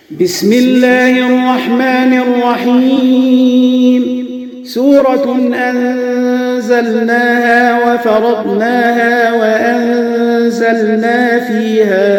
بسم الله الرحمن الرحيم. سورة أنزلناها وفرضناها وأنزلنا فيها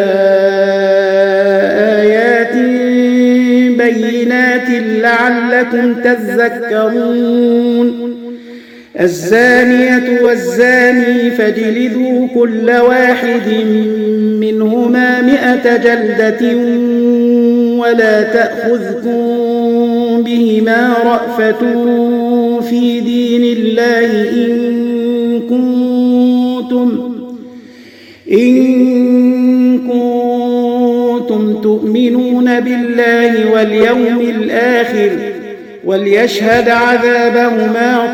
آيات بينات لعلكم تذكرون. الزانية والزاني فاجلدوا كل واحد منهما 100 جلدة ولا تأخذكم بهما رأفة في دين الله إن كنتم تؤمنون بالله واليوم الآخر وليشهد عذابهما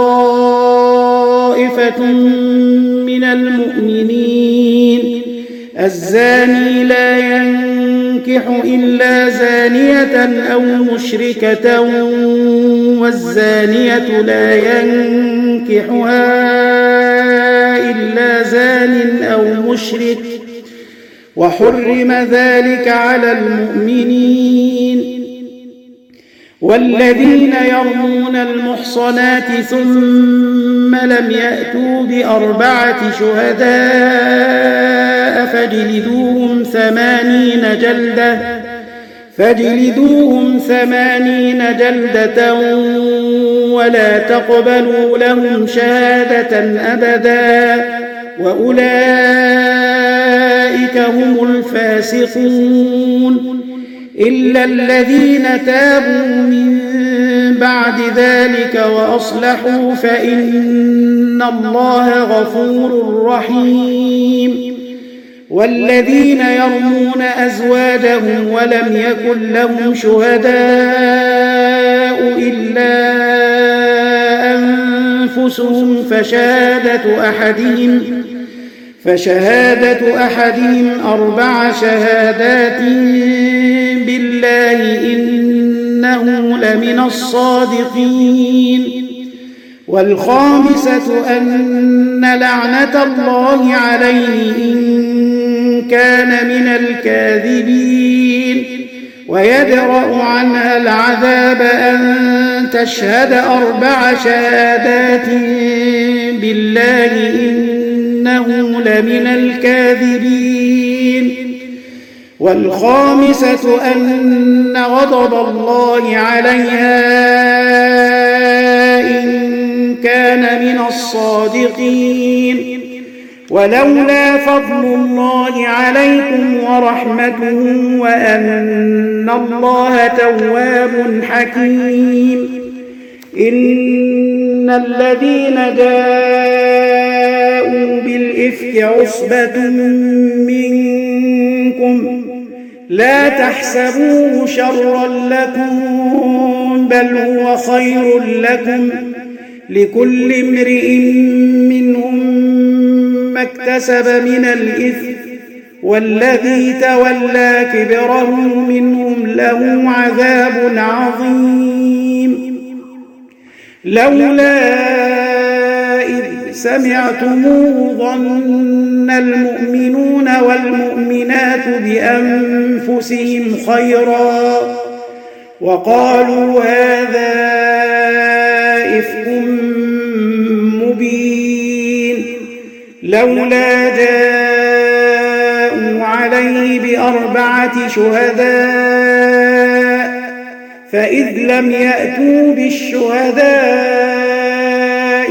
طائفة من المؤمنين. الزاني لا ينكح إلا زانية أو مشركة والزانية لا ينكحها إلا زان أو مشرك وحرم ذلك على المؤمنين. والذين يرمون المحصنات ثم لم يأتوا ب4 شهداء فاجلدوهم 80 جلدة ولا تقبلوا لهم شهادة أبدا وأولئك هم الفاسقون. إلا الذين تابوا من بعد ذلك وأصلحوا فإن الله غفور رحيم. والذين يرمون أزواجهم ولم يكن لهم شهداء إلا أنفسهم فشهادة أحدهم 4 شهادات بالله إنه لمن الصادقين. والخامسة أن لعنة الله عليه إن كان من الكاذبين. ويدرأ عنها العذاب أن تشهد 4 شهادات بالله إنه لمن الكاذبين. والخامسة أن غضب الله عليها إن كان من الصادقين. ولولا فضل الله عليكم ورحمته وأن الله تواب حكيم. إن الذين جاءوا بالإفك عصبة منكم لا تحسبوه شرا لكم بل هو خير لكم لكل امرئ منهم ما اكتسب من الإثم والذي تولى كبره منهم له عذاب عظيم. لولا إذ سمعتموه ظن المؤمنون والمؤمنات بأنفسهم خيرا وقالوا هذا إفك مبين. لولا جاءوا عليه ب4 شهداء فإذ لم يأتوا بالشهداء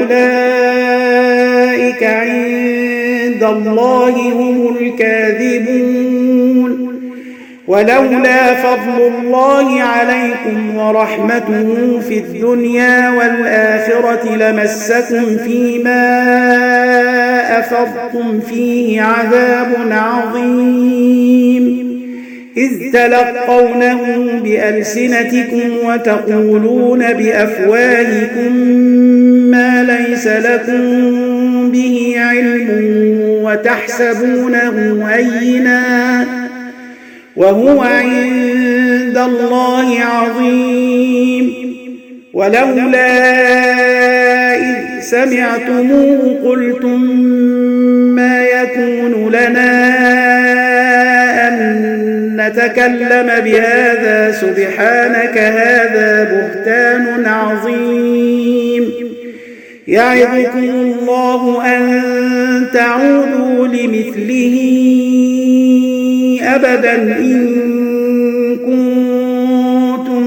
فأولئك عند الله هم الكاذبون. ولولا فضل الله عليكم ورحمته في الدنيا والآخرة لمسكم فيما أفضتم فيه عذاب عظيم. إذ تلقونه بألسنتكم وتقولون بأفواهكم ما ليس لكم به علم وتحسبونه هينا وهو عند الله عظيم. ولولا إذ سمعتموه قلتم ما يكون لنا أن نتكلم بهذا سبحانك هذا بهتان عظيم يعظكم الله أن تعودوا لمثله أبدا إن كنتم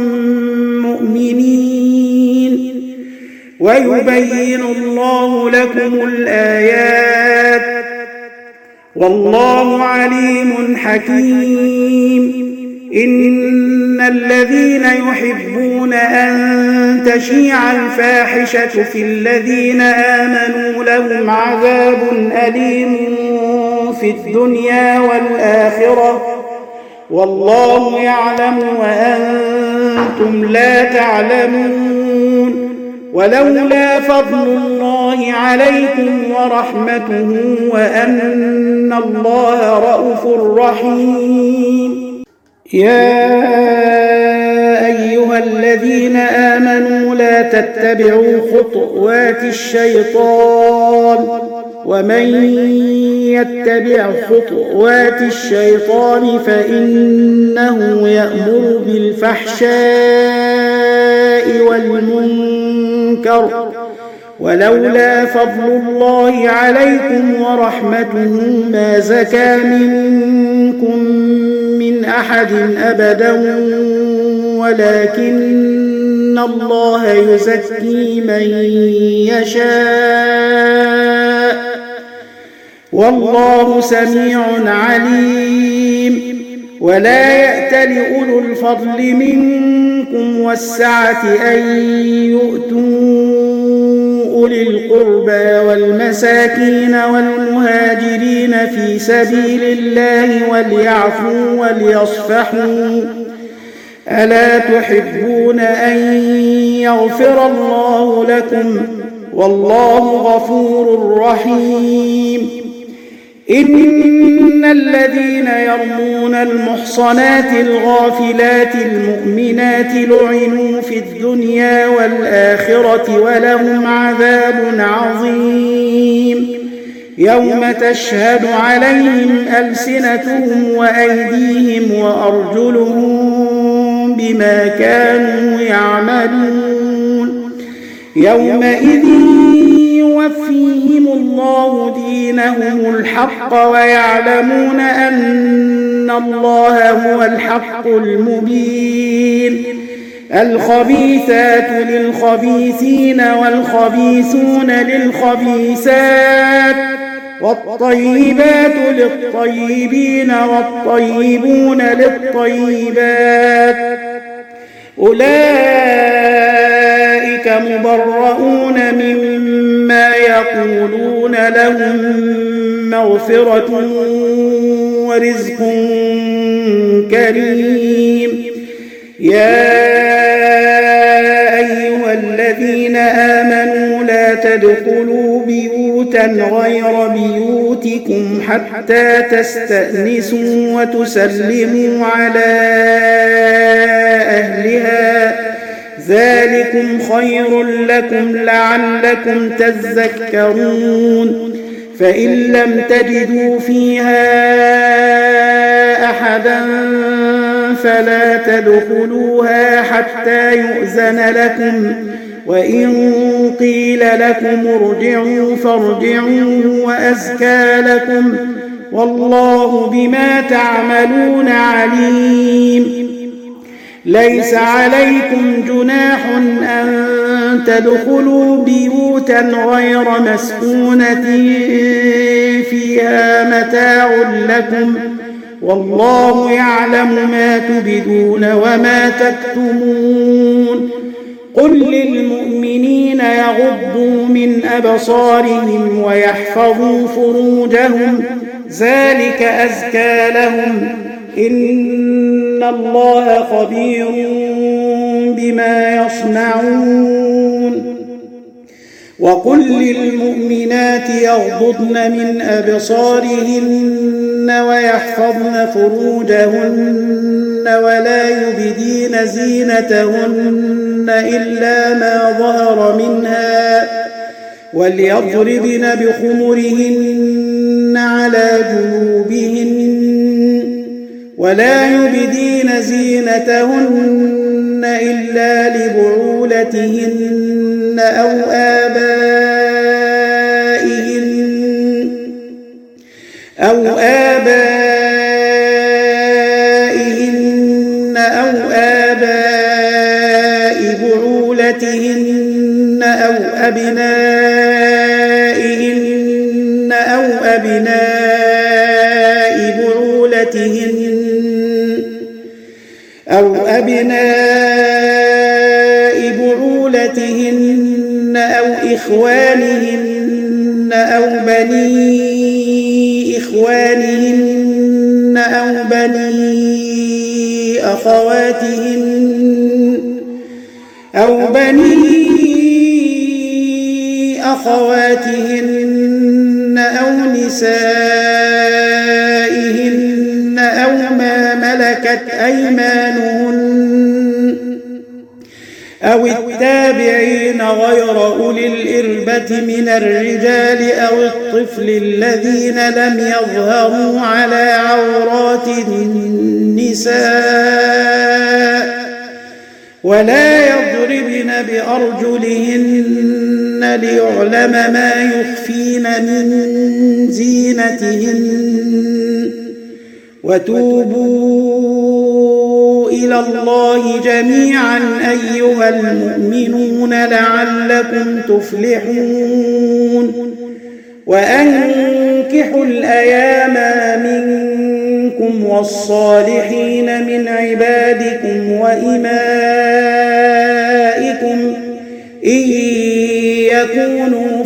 مؤمنين ويبين الله لكم الآيات والله عليم حكيم إن الذين يحبون أن تشيع الفاحشة في الذين آمنوا لهم عذاب أليم في الدنيا والآخرة والله يعلم وأنتم لا تعلمون ولولا فضل الله عليكم ورحمته وأن الله رءوف رحيم يا أيها الذين آمنوا لا تتبعوا خطوات الشيطان ومن يتبع خطوات الشيطان فإنه يأمر بالفحشاء والمنكر ولولا فضل الله عليكم ورحمته ما زكى منكم من أحد أبدا ولكن الله يزكي من يشاء والله سميع عليم ولا يأتل أولو الفضل منكم والسعة أن يؤتوا أولي القربى والمساكين والمهاجرين في سبيل الله وليعفوا وليصفحوا ألا تحبون أن يغفر الله لكم والله غفور رحيم إن الذين يرمون المحصنات الغافلات المؤمنات لعنوا في الدنيا والآخرة ولهم عذاب عظيم يوم تشهد عليهم ألسنتهم وأيديهم وأرجلهم بما كانوا يعملون يومئذ يوفيهم الله دينهم الحق ويعلمون أن الله هو الحق المبين الخبيثات للخبيثين والخبيثون للخبيثات والطيبات للطيبين والطيبون للطيبات أولئك مبرؤون مما يقولون لهم مغفرة ورزق كريم يا أيها الذين آمنوا لا تدخلوا بيوتا غير بيوتكم حتى تستأنسوا وتسلموا على أهلها ذلكم خير لكم لعلكم تذكرون فإن لم تجدوا فيها أحدا فلا تدخلوها حتى يؤذن لكم وإن قيل لكم ارجعوا فارجعوا وأزكى لكم والله بما تعملون عليم ليس عليكم جناح أن تدخلوا بيوتا غير مسكونة فيها متاع لكم والله يعلم ما تبدون وما تكتمون قل للمؤمنين يغضوا من أبصارهم ويحفظوا فروجهم ذلك أزكى لهم إن الله خبير بما يصنعون وقل للمؤمنات يغضضن من أبصارهن ويحفظن فروجهن ولا يبدين زينتهن إلا ما ظهر منها وليضربن بخمرهن على جنوبهن ولا يبدين زينتهن إلا لبعولتهن أو آبائهن أو آباء بعولتهن أو أبنائهن أو أبناء بعولتهن أو إخوانهن أو بني إخوانهن أو بني أخواتهن أو نسائهن أو ما ملكت أيمانهن أو التابعين غير أولي الإربة من الرجال أو الطفل الذين لم يظهروا على عورات النساء ولا يضربن بأرجلهن ليعلم ما يخفين من زينتهن وتوبوا إلى الله جميعا أيها المؤمنون لعلكم تفلحون وأنكحوا الأيام منكم والصالحين من عبادكم وإمائكم إن يكونوا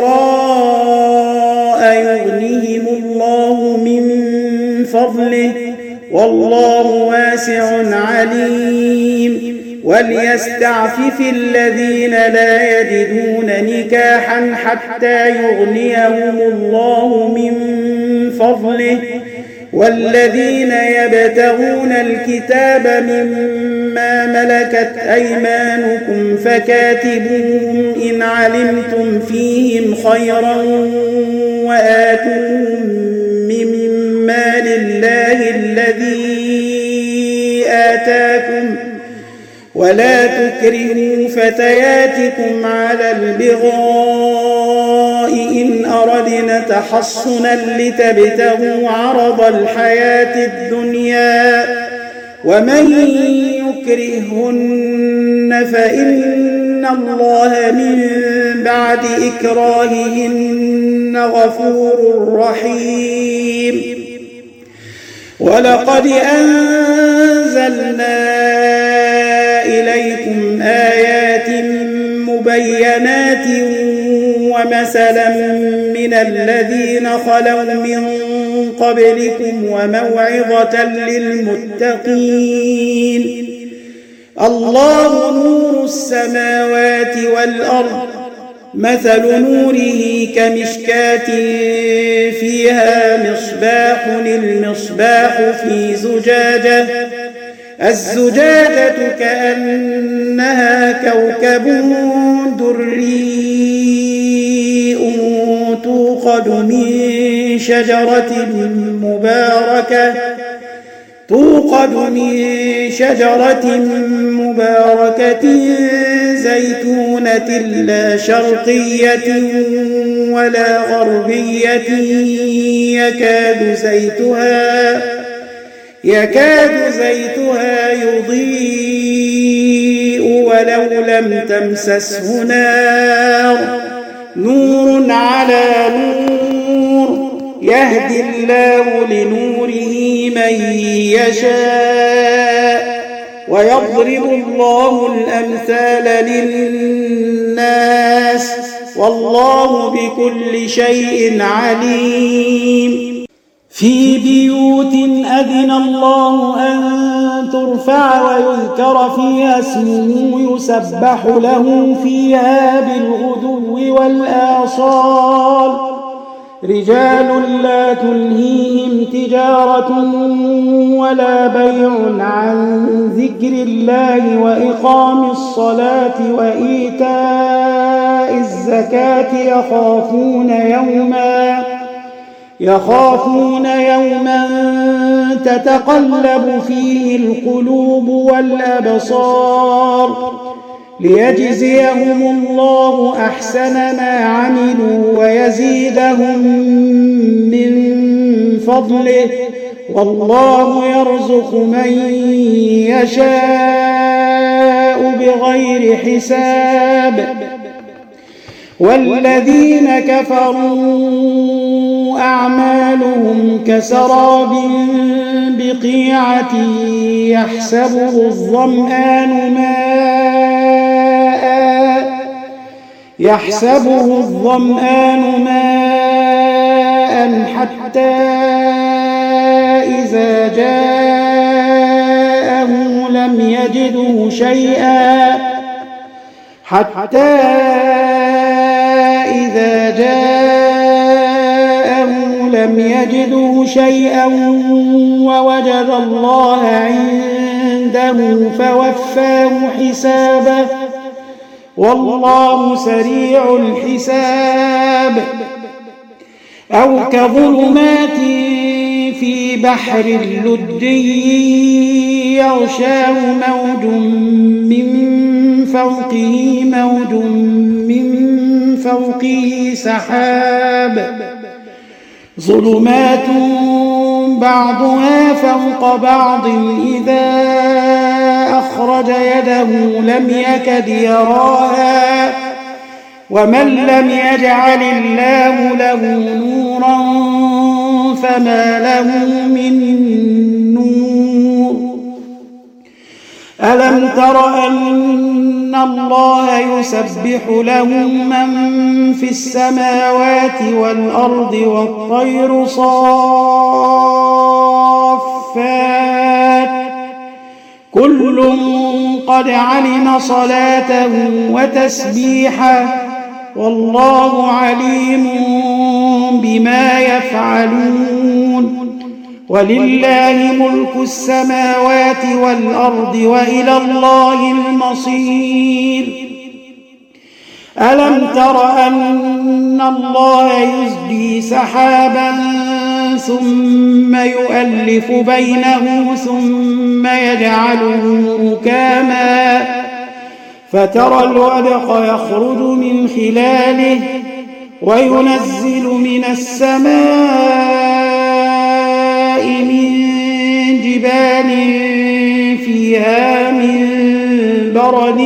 فقراء يغنيهم الله من فضله والله واسع عليم وليستعفف الذين لا يجدون نكاحا حتى يغنيهم الله من فضله والذين يبتغون الكتاب مما ملكت أيمانكم فكاتبوهم إن علمتم فيهم خيرا وآتوهم مما لله الذي آتاكم ولا تكرهوا فتياتكم على البغاء إن أردنا تحصنا لتبتغوا عرض الحياة الدنيا ومن يكرهن فإن الله من بعد إكراههن غفور رحيم ولقد أنزلنا إليكم آيات مبينات ومثلا من الذين خلوا من قبلكم وموعظة للمتقين الله نور السماوات والأرض مثل نوره كمشكاة فيها مصباح المصباح في زجاجة الزجاجة كأنها كوكب دري توقد من شجرة مباركة زيتونة لا شرقية ولا غربية يكاد زيتها يضيء ولو لم تمسسه نار نور على نور يهدي الله لنوره من يشاء ويضرب الله الأمثال للناس والله بكل شيء عليم في بيوت أذن الله أن ترفع ويذكر فيها اسمه يسبح له فيها بالغدو والآصال رجال لا تلهيهم تجارة ولا بيع عن ذكر الله وإقام الصلاة يخافون يوما تتقلب فيه القلوب والأبصار ليجزيهم الله أحسن ما عملوا ويزيدهم من فضله والله يرزق من يشاء بغير حساب. والذين كفروا أعمالهم كسراب بقيعة يحسبه الظمآن ماء حتى إذا جاءه لم يجده شيئا ووجد الله عنده فوفاه حسابه والله سريع الحساب. أو كظلمات في بحر لجي يغشاه موج من فوقه سحاب ظلمات بعضها فوق بعض إذا أخرج يده لم يكد يراها ومن لم يجعل الله له نورا فما له من نور. ألم تر أن الله يسبح له من في السماوات والأرض والطير صافات كل قد علم صلاته وتسبيحه والله عليم بما يفعلون. ولله ملك السماوات والأرض وإلى الله المصير. ألم تر أن الله يزجي سحابا ثم يؤلف بينه ثم يجعله ركاما فترى الودق يخرج من خلاله وينزل من السماء من جبال فيها من برد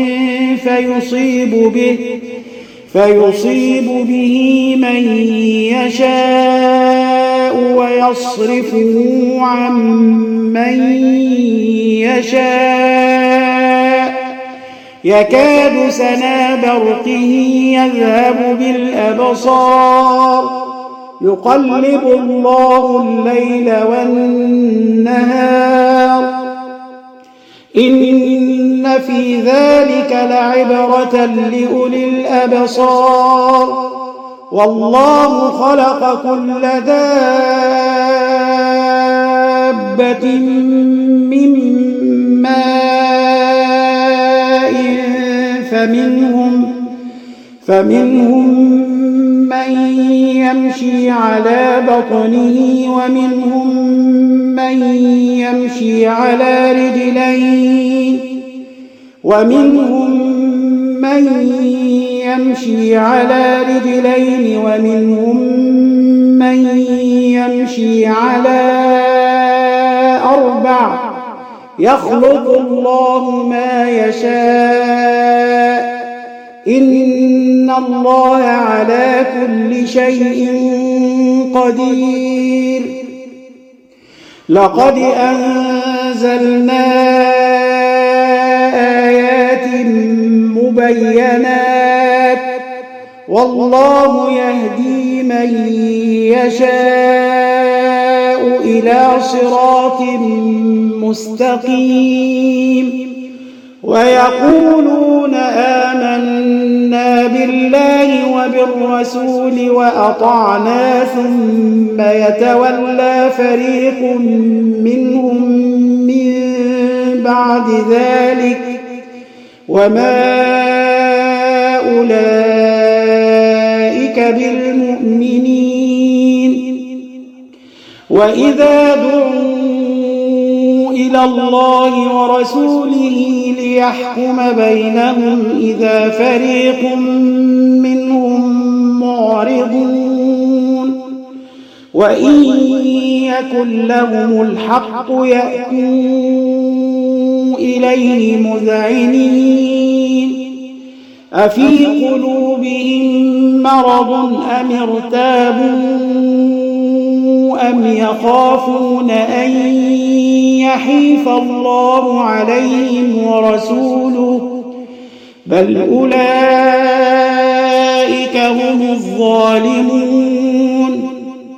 فيصيب به من يشاء ويصرفه عن من يشاء يكاد سنا برقه يذهب بالأبصار يقلب الله الليل والنهار إن في ذلك لعبرة لأولي الأبصار والله خلق كل دابة من ماء فمنهم من يمشي على بطنه ومنهم من يمشي على رجلين وممن يمشي على أربع يخلق الله ما يشاء إن الله على كل شيء قدير. لقد أنزلنا آيات مبينات والله يهدي من يشاء إلى صراط مستقيم. ويقولون آمنا بالله وبالرسول وأطعنا ثم يتولى فريق منهم من بعد ذلك وما أولئك بالمؤمنين. وإذا دعوا إلى الله ورسوله ليحكم بينهم إذا فريق منهم معرضون وإن يكن لهم الحق يأتوا إليه مذعنين أفي قلوبهم مرض أم ارتابوا أم يخافون أن يحيف الله عليهم ورسوله بل أولئك هم الظالمون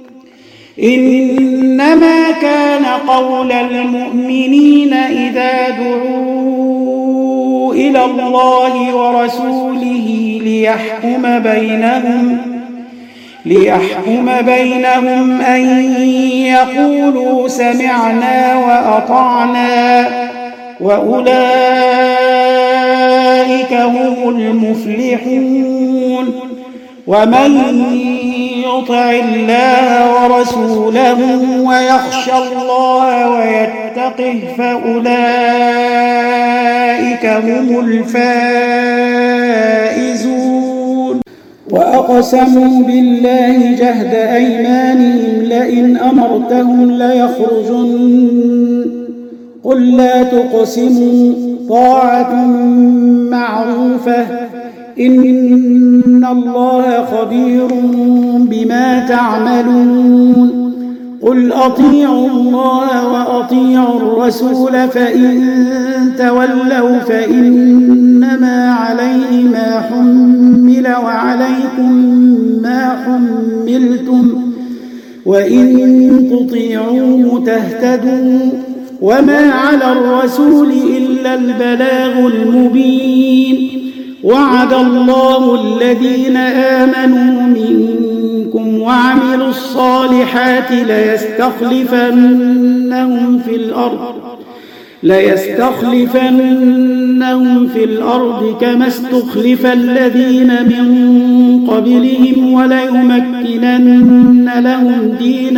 إنما كان قول المؤمنين إذا دعوا إلى الله ورسوله ليحكم بينهم أن يقولوا سمعنا وأطعنا وأولئك هم المفلحون ومن يطع الله ورسوله ويخشى الله ويتقه فأولئك هم الفائزون وأقسموا بالله جهد أيمانهم لئن أمرتهم ليخرجن قل لا تقسموا طاعة معروفة إن الله خبير بما تعملون قل أطيعوا الله وأطيعوا الرسول فإن تولوا فإنما عليه ما حمل وعليكم ما حملتم وإن تطيعوه تهتدوا وما على الرسول إلا البلاغ المبين وعد الله الذين آمنوا منكم وعملوا الصالحات ليستخلفنهم في الأرض كما استخلف الذين من قبلهم وليمكنن لهم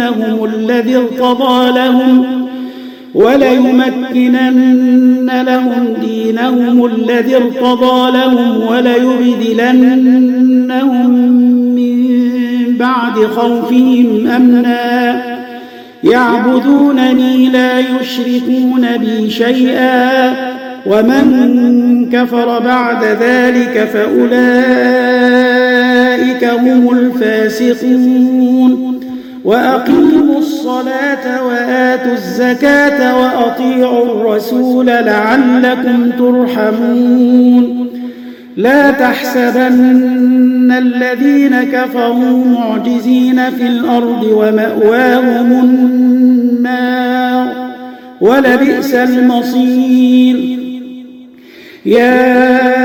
دينهم الذي ارتضى لهم وليبدلنهم من بعد خوفهم أمنا يعبدونني لا يشركون بي شيئا ومن كفر بعد ذلك فأولئك هم الفاسقون وأقيموا الصلاة وآتوا الزكاة وأطيعوا الرسول لعلكم ترحمون لا تحسبن الذين كفروا معجزين في الأرض ومأواهم النار ولبئس المصير يا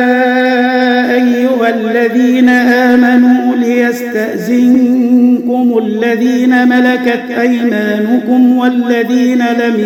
أيها الذين آمنوا ليستأذنكم الذين ملكت أيمانكم والذين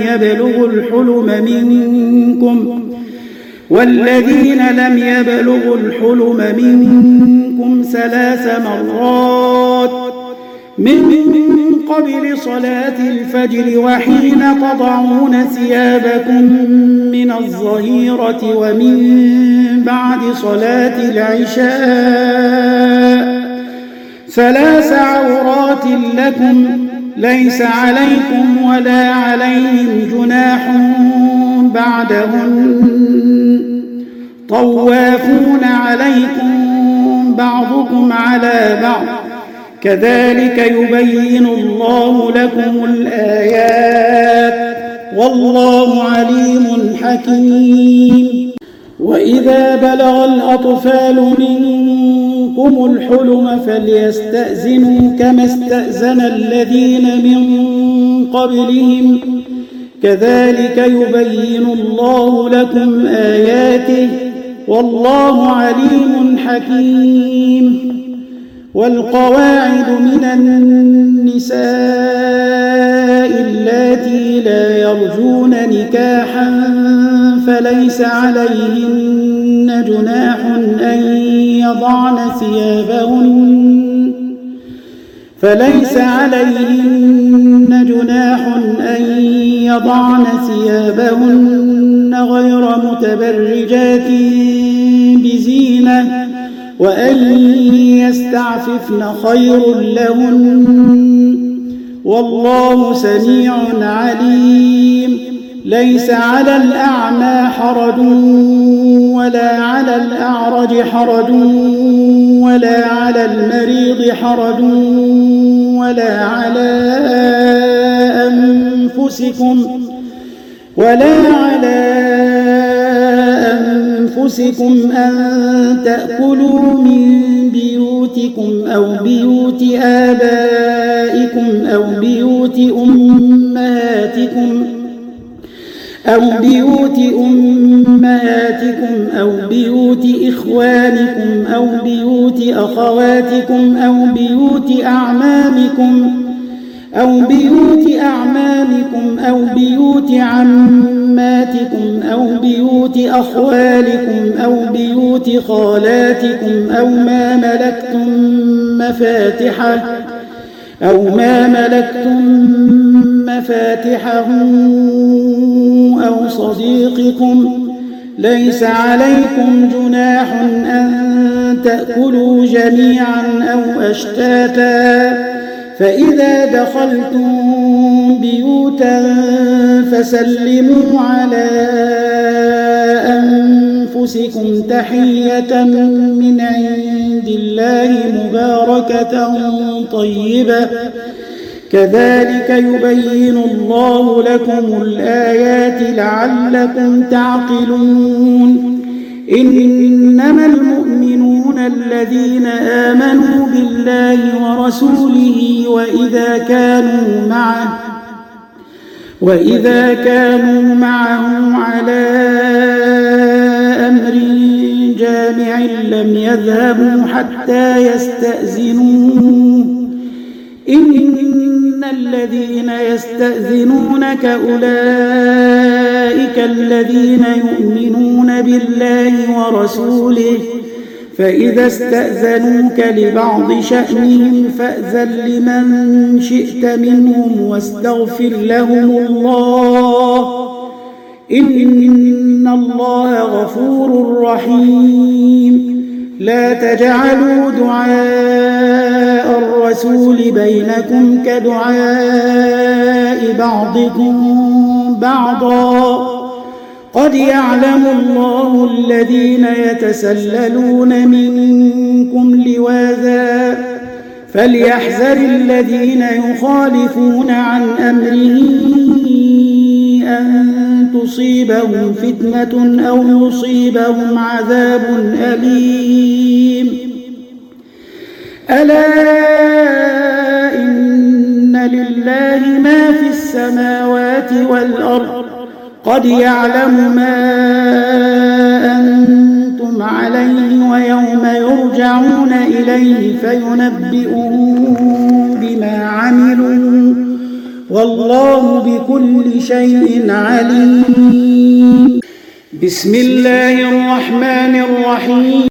لم يبلغوا الحلم منكم 3 مرات من قبل صلاة الفجر وحين تضعون ثيابكم من الظهيرة ومن بعد صلاة العشاء 3 عورات لكم ليس عليكم ولا عليهم جناح بعدهن طوافون عليكم بعضكم على بعض كذلك يبين الله لكم الآيات والله عليم حكيم وإذا بلغ الأطفال منكم الحلم فليستأذنوا كما استأذن الذين من قبلهم كذلك يبين الله لكم آياته والله عليم حكيم والقواعد من النساء اللاتي لا يرجون نكاحا فليس عليهن جناح أن فليس عليهن جناح أن يضعن ثيابهن غير متبرجات بزينة وأن يستعففن خير لهن والله سميع عليم. ليس على الأعمى حرج ولا على الأعرج حرج ولا على المريض حرج ولا على أنفسكم أن تأكلوا من بيوتكم أو بيوت آبائكم أو بيوت أمهاتكم أو بيوت إخوانكم أو بيوت أخواتكم أو بيوت أعمامكم أو بيوت عماتكم أو بيوت أخوالكم أو بيوت خالاتكم أو ما ملكتم مفاتحه أو صديقكم. ليس عليكم جناح أن تأكلوا جميعا أو أشتاتا فإذا دخلتم بيوتا فسلموا على أنفسكم تحية من عند الله مباركة طيبة كذلك يبين الله لكم الآيات لعلكم تعقلون. إنما المؤمنون الذين آمنوا بالله ورسوله وإذا كانوا معه على أمر جامع لم يذهبوا حتى يستأذنوه. إن الذين يستأذنونك أولئك الذين يؤمنون بالله ورسوله فإذا استأذنوك لبعض شأنهم فأذن لمن شئت منهم واستغفر لهم الله إن الله غفور رحيم. لا تجعلوا دعاء الرسول بينكم كدعاء بعضكم بعضا قد يعلم الله الذين يتسللون منكم لواذا فليحذر الذين يخالفون عن أمره أن تصيبهم فتنة أو يصيبهم عذاب أليم. ألا إن لله ما في السماوات والأرض قد يعلم ما أنتم عليه ويوم يرجعون إليه فينبئهم بما عملوا والله بكل شيء عليم. بسم الله الرحمن الرحيم.